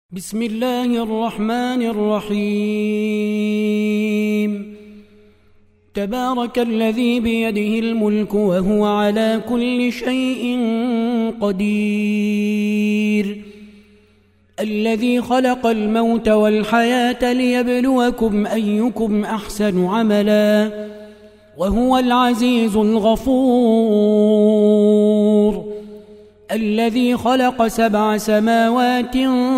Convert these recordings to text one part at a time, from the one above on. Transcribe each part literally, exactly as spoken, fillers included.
بسم الله الرحمن الرحيم. تبارك الذي بيده الملك وهو على كل شيء قدير، الذي خلق الموت والحياة ليبلوكم أيكم أحسن عملا، وهو العزيز الغفور، الذي خلق سبع سماوات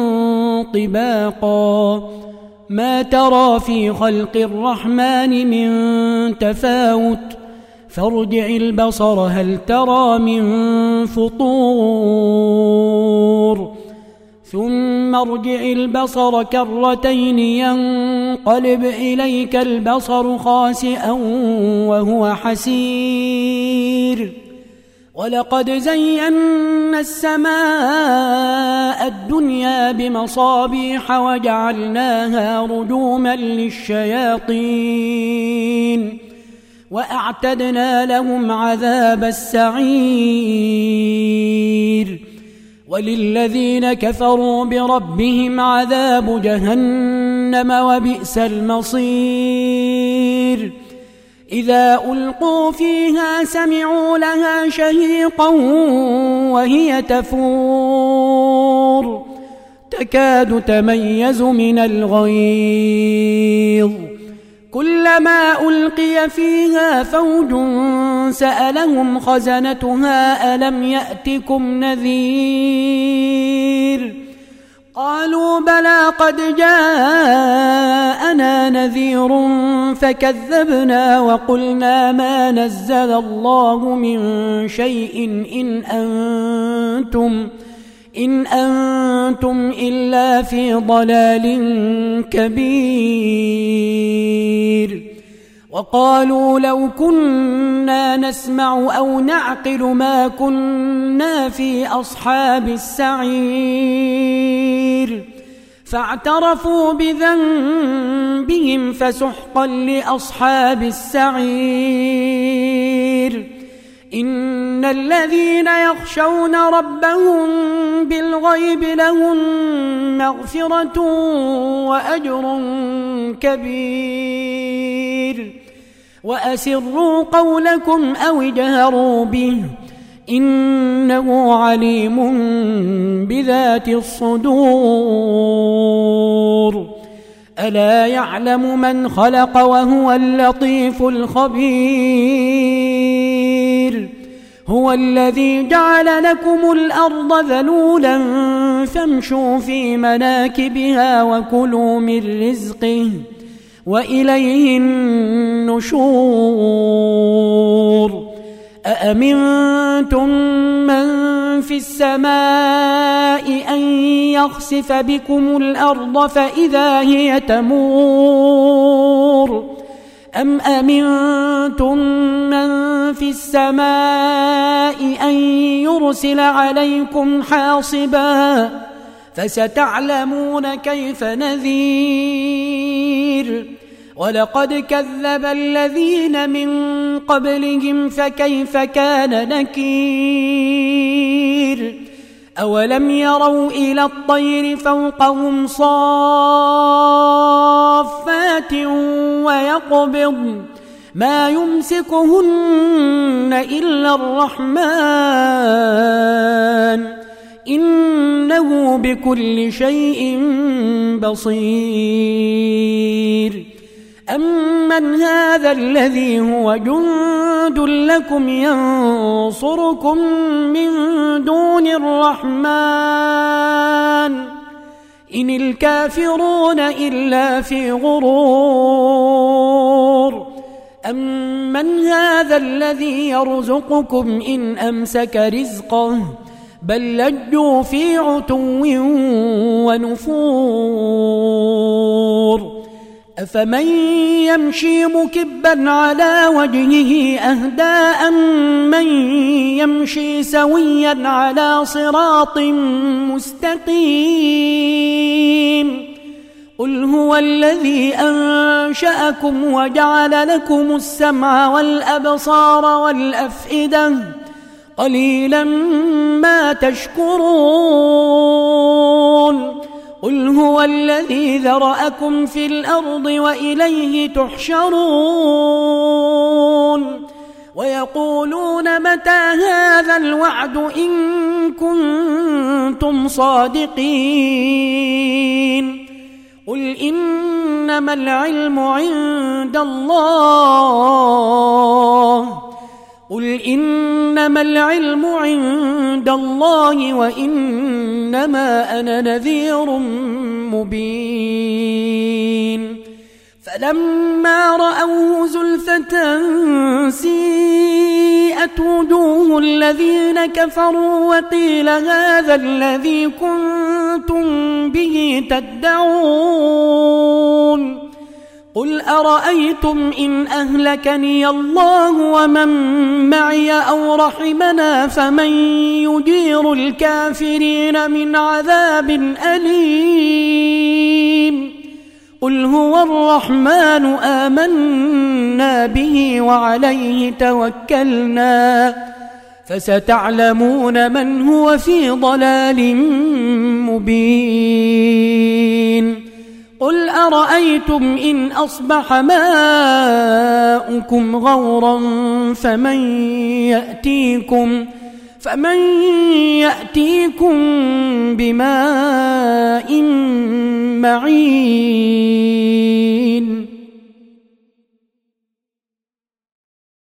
طباقا، ما ترى في خلق الرحمن من تفاوت، فارجع البصر هل ترى من فطور، ثم ارجع البصر كرتين ينقلب إليك البصر خاسئا وهو حسير، ولقد زينا السماء الدنيا بمصابيح وجعلناها رجوما للشياطين، وأعتدنا لهم عذاب السعير، وللذين كفروا بربهم عذاب جهنم وبئس المصير. إذا ألقوا فيها سمعوا لها شهيقا وهي تفور، تكاد تميز من الغيظ، كلما ألقي فيها فوج سألهم خزنتها ألم يأتكم نذير، قالوا بلى قد جاءنا نذير فكذبنا وقلنا ما نزل الله من شيء إن أنتم, إن أنتم إلا في ضلال كبير. وقالوا لو كنا نسمع أو نعقل ما كنا في أصحاب السعير، فاعترفوا بذنبهم فسحقا لأصحاب السعير. إن الذين يخشون ربهم بالغيب لهم مغفرة وأجر كبير. وأسروا قولكم أو اجهروا به إنه عليم بذات الصدور. ألا يعلم من خلق وهو اللطيف الخبير. هو الذي جعل لكم الأرض ذلولا فامشوا في مناكبها وكلوا من رزقه وإليه النشور. أأمنتم من في السماء أن يخسف بكم الأرض فإذا هي تمور، أم أمنتم من في السماء أن يرسل عليكم حاصبا فستعلمون كيف نذير. ولقد كذب الذين من قبلهم فكيف كان نكير. أولم يروا إلى الطير فوقهم صافات ويقبض ما يمسكهن إلا الرحمن إنه بكل شيء بصير. أمن هذا الذي هو جند لكم ينصركم من دون الرحمن إن الكافرون إلا في غرور. أمن هذا الذي يرزقكم إن أمسك رزقه بل لجوا في عتو ونفور. أفمن يمشي مكبا على وجهه أهدى أمن يمشي سويا على صراط مستقيم. قل هو الذي أنشأكم وجعل لكم السمع والأبصار والأفئدة قليلا ما تشكرون. قل هو الذي ذرأكم في الأرض وإليه تحشرون ويقولون متى هذا الوعد إن كنتم صادقين قل إنما العلم عند الله قل إنما العلم عند الله وإنما أنا نذير مبين فلما رأوه زلفة سيئت وجوه الذين كفروا وقيل هذا الذي كنتم به تدعون قل أرأيتم إن أهلكني الله ومن معي أو رحمنا فمن يجير الكافرين من عذاب أليم قل هو الرحمن آمنا به وعليه توكلنا فستعلمون من هو في ضلال مبين قل أرأيتم إن أصبح ماؤكم غورا فمن يأتيكم فمن يأتيكم بماء معين